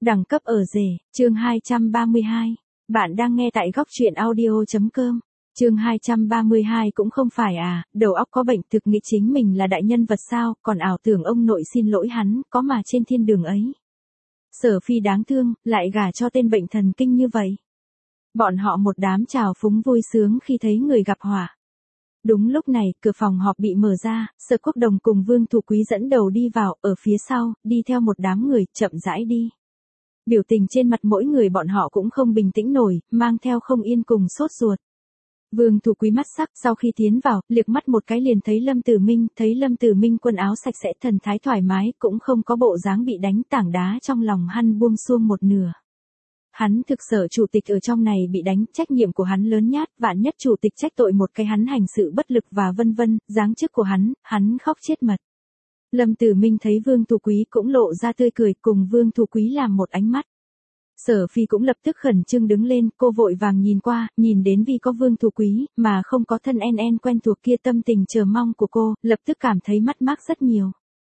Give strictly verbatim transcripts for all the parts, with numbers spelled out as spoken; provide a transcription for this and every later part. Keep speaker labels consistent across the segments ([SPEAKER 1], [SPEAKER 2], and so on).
[SPEAKER 1] Đẳng cấp ở rể, chương hai trăm ba mươi hai. Bạn đang nghe tại góc truyện audio.com. Chương hai trăm ba mươi hai cũng không phải à, đầu óc có bệnh thực nghĩ chính mình là đại nhân vật sao, còn ảo tưởng ông nội xin lỗi hắn, có mà trên thiên đường ấy. Sở Phi đáng thương, lại gả cho tên bệnh thần kinh như vậy. Bọn họ một đám trào phúng vui sướng khi thấy người gặp họa. Đúng lúc này, cửa phòng họp bị mở ra, Sở Quốc Đồng cùng Vương Thủ Quý dẫn đầu đi vào, ở phía sau, đi theo một đám người, chậm rãi đi. Biểu tình trên mặt mỗi người bọn họ cũng không bình tĩnh nổi, mang theo không yên cùng sốt ruột. Vương Thủ Quý mắt sắc, sau khi tiến vào, liếc mắt một cái liền thấy Lâm Tử Minh, thấy Lâm Tử Minh quần áo sạch sẽ, thần thái thoải mái, cũng không có bộ dáng bị đánh, tảng đá trong lòng hắn buông xuông một nửa. Hắn thực sở chủ tịch ở trong này bị đánh, trách nhiệm của hắn lớn nhát, vạn nhất chủ tịch trách tội một cái hắn hành sự bất lực và vân vân, giáng chức của hắn, hắn khóc chết mật. Lâm Tử Minh thấy Vương Thủ Quý cũng lộ ra tươi cười, cùng Vương Thủ Quý làm một ánh mắt. Sở Phi cũng lập tức khẩn trương đứng lên, cô vội vàng nhìn qua, nhìn đến vì có Vương Thủ Quý, mà không có thân en en quen thuộc kia, tâm tình chờ mong của cô, lập tức cảm thấy mất mát rất nhiều.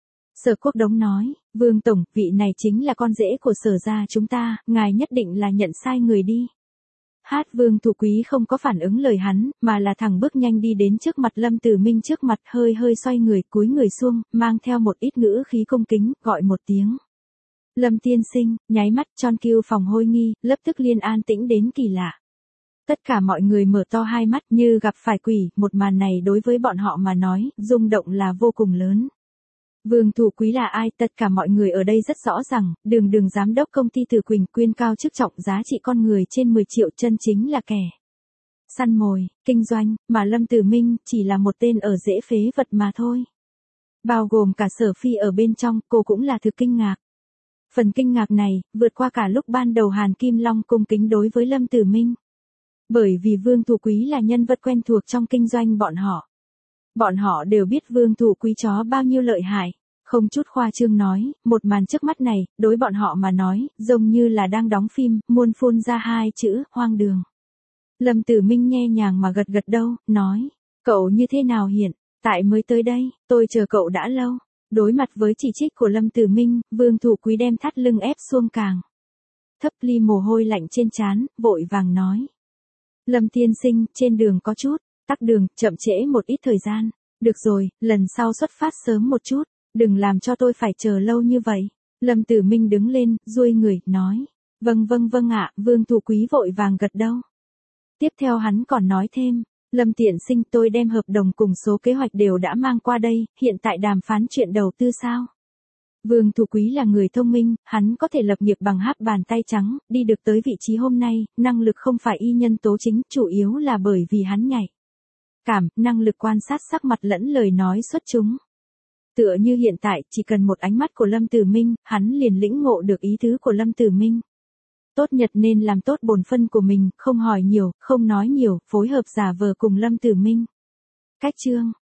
[SPEAKER 1] Sở Quốc Đống nói, Vương Tổng, vị này chính là con rể của Sở gia chúng ta, ngài nhất định là nhận sai người đi. Hát Vương Thủ Quý không có phản ứng lời hắn, mà là thẳng bước nhanh đi đến trước mặt Lâm Tử Minh, trước mặt hơi hơi xoay người, cúi người xuống, mang theo một ít ngữ khí cung kính, gọi một tiếng. Lâm tiên sinh, nháy mắt tròn kêu phòng hôi nghi, lập tức liên an tĩnh đến kỳ lạ. Tất cả mọi người mở to hai mắt như gặp phải quỷ, một màn này đối với bọn họ mà nói, rung động là vô cùng lớn. Vương Thủ Quý là ai, tất cả mọi người ở đây rất rõ ràng, đường đường giám đốc công ty Từ Quỳnh Quyên cao chức trọng giá trị con người trên mười triệu, chân chính là kẻ săn mồi, kinh doanh, mà Lâm Tử Minh chỉ là một tên ở rễ phế vật mà thôi. Bao gồm cả Sở Phi ở bên trong, cô cũng là thực kinh ngạc. Phần kinh ngạc này, vượt qua cả lúc ban đầu Hàn Kim Long cung kính đối với Lâm Tử Minh. Bởi vì Vương Thủ Quý là nhân vật quen thuộc trong kinh doanh bọn họ. Bọn họ đều biết Vương Thủ Quý chó bao nhiêu lợi hại. Không chút khoa trương nói, một màn trước mắt này, đối bọn họ mà nói, giống như là đang đóng phim, muôn phun ra hai chữ, hoang đường. Lâm Tử Minh nhẹ nhàng mà gật gật đầu, nói, cậu như thế nào hiện, tại mới tới đây, tôi chờ cậu đã lâu. Đối mặt với chỉ trích của Lâm Tử Minh, Vương Thủ Quý đem thắt lưng ép xuông càng thấp, ly mồ hôi lạnh trên trán, vội vàng nói. Lâm tiên sinh, trên đường có chút tắc đường, chậm trễ một ít thời gian. Được rồi, lần sau xuất phát sớm một chút, đừng làm cho tôi phải chờ lâu như vậy. Lâm Tử Minh đứng lên, duỗi người, nói. Vâng vâng vâng ạ, Vương Thủ Quý vội vàng gật đầu. Tiếp theo hắn còn nói thêm. Lâm tiện sinh, tôi đem hợp đồng cùng số kế hoạch đều đã mang qua đây, hiện tại đàm phán chuyện đầu tư sao? Vương Thủ Quý là người thông minh, hắn có thể lập nghiệp bằng háp bàn tay trắng, đi được tới vị trí hôm nay, năng lực không phải y nhân tố chính, chủ yếu là bởi vì hắn nhạy cảm, năng lực quan sát sắc mặt lẫn lời nói xuất chúng. Tựa như hiện tại, chỉ cần một ánh mắt của Lâm Tử Minh, hắn liền lĩnh ngộ được ý tứ của Lâm Tử Minh. Tốt nhất nên làm tốt bổn phân của mình, không hỏi nhiều, không nói nhiều, phối hợp giả vờ cùng Lâm Tử Minh. Cách chương,